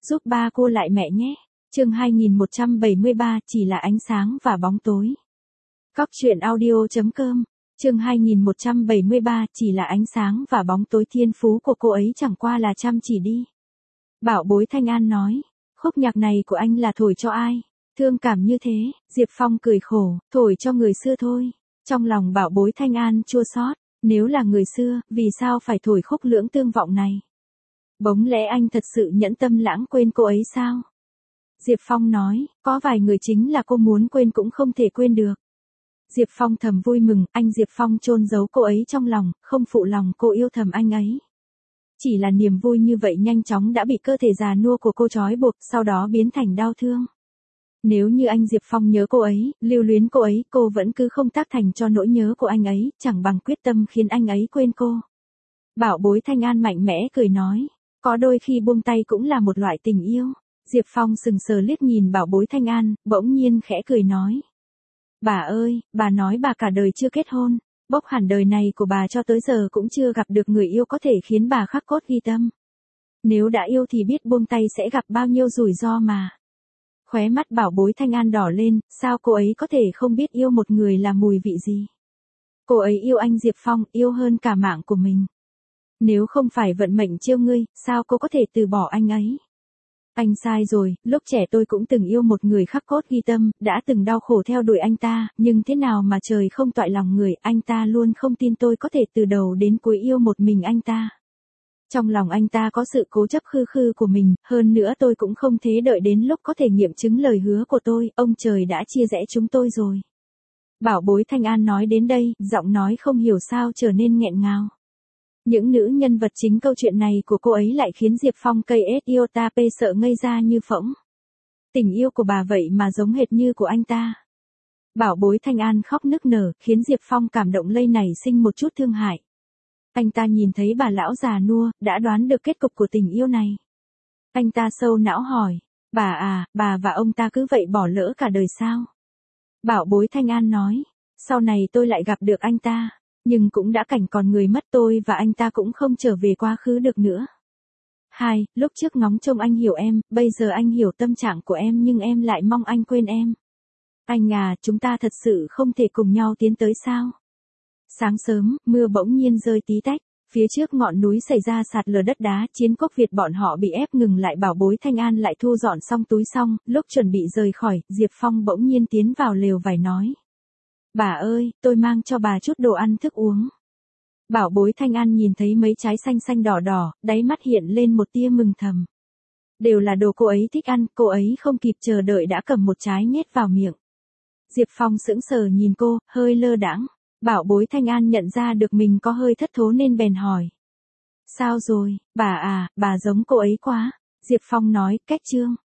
giúp ba cô lại mẹ nhé. Chương 2173 chỉ là ánh sáng và bóng tối. Cóc truyện audio.com. Chương 2173 chỉ là ánh sáng và bóng tối. Thiên phú của cô ấy chẳng qua là chăm chỉ đi. Bảo bối Thanh An nói, khúc nhạc này của anh là thổi cho ai? Thương cảm như thế, Diệp Phong cười khổ, thổi cho người xưa thôi. Trong lòng bảo bối Thanh An chua xót, nếu là người xưa, vì sao phải thổi khúc lưỡng tương vọng này? Bỗng lẽ anh thật sự nhẫn tâm lãng quên cô ấy sao? Diệp Phong nói, có vài người chính là cô muốn quên cũng không thể quên được. Diệp Phong thầm vui mừng, anh Diệp Phong chôn giấu cô ấy trong lòng, không phụ lòng cô yêu thầm anh ấy. Chỉ là niềm vui như vậy nhanh chóng đã bị cơ thể già nua của cô trói buộc, sau đó biến thành đau thương. Nếu như anh Diệp Phong nhớ cô ấy, lưu luyến cô ấy, cô vẫn cứ không tác thành cho nỗi nhớ của anh ấy, chẳng bằng quyết tâm khiến anh ấy quên cô. Bảo bối Thanh An mạnh mẽ cười nói, có đôi khi buông tay cũng là một loại tình yêu. Diệp Phong sừng sờ liếc nhìn bảo bối Thanh An, bỗng nhiên khẽ cười nói. Bà ơi, bà nói bà cả đời chưa kết hôn, bốc hẳn đời này của bà cho tới giờ cũng chưa gặp được người yêu có thể khiến bà khắc cốt ghi tâm. Nếu đã yêu thì biết buông tay sẽ gặp bao nhiêu rủi ro mà. Khóe mắt bảo bối Thanh An đỏ lên, sao cô ấy có thể không biết yêu một người là mùi vị gì? Cô ấy yêu anh Diệp Phong, yêu hơn cả mạng của mình. Nếu không phải vận mệnh trêu ngươi, sao cô có thể từ bỏ anh ấy? Anh sai rồi, lúc trẻ tôi cũng từng yêu một người khắc cốt ghi tâm, đã từng đau khổ theo đuổi anh ta, nhưng thế nào mà trời không toại lòng người, anh ta luôn không tin tôi có thể từ đầu đến cuối yêu một mình anh ta. Trong lòng anh ta có sự cố chấp khư khư của mình, hơn nữa tôi cũng không thế đợi đến lúc có thể nghiệm chứng lời hứa của tôi, ông trời đã chia rẽ chúng tôi rồi. Bảo bối Thanh An nói đến đây, giọng nói không hiểu sao trở nên nghẹn ngào. Những nữ nhân vật chính câu chuyện này của cô ấy lại khiến Diệp Phong cây iotap sợ ngây ra như phỗng. Tình yêu của bà vậy mà giống hệt như của anh ta. Bảo bối Thanh An khóc nức nở, khiến Diệp Phong cảm động lây nảy sinh một chút thương hại. Anh ta nhìn thấy bà lão già nua, đã đoán được kết cục của tình yêu này. Anh ta sâu não hỏi, bà và ông ta cứ vậy bỏ lỡ cả đời sao? Bảo bối Thanh An nói, sau này tôi lại gặp được anh ta, nhưng cũng đã cảnh còn người mất, tôi và anh ta cũng không trở về quá khứ được nữa. Lúc trước ngóng trông anh hiểu em, bây giờ anh hiểu tâm trạng của em nhưng em lại mong anh quên em. Anh à, chúng ta thật sự không thể cùng nhau tiến tới sao? Sáng sớm, mưa bỗng nhiên rơi tí tách, phía trước ngọn núi xảy ra sạt lở đất đá, chiến quốc Việt bọn họ bị ép ngừng lại. Bảo bối Thanh An lại thu dọn xong túi xong, lúc chuẩn bị rời khỏi, Diệp Phong bỗng nhiên tiến vào lều vải nói. Bà ơi, tôi mang cho bà chút đồ ăn thức uống. Bảo bối Thanh An nhìn thấy mấy trái xanh xanh đỏ đỏ, đáy mắt hiện lên một tia mừng thầm. Đều là đồ cô ấy thích ăn, cô ấy không kịp chờ đợi đã cầm một trái nhét vào miệng. Diệp Phong sững sờ nhìn cô, hơi lơ đãng. Bảo bối Thanh An nhận ra được mình có hơi thất thố nên bèn hỏi. Sao rồi, bà giống cô ấy quá. Diệp Phong nói, cách chương.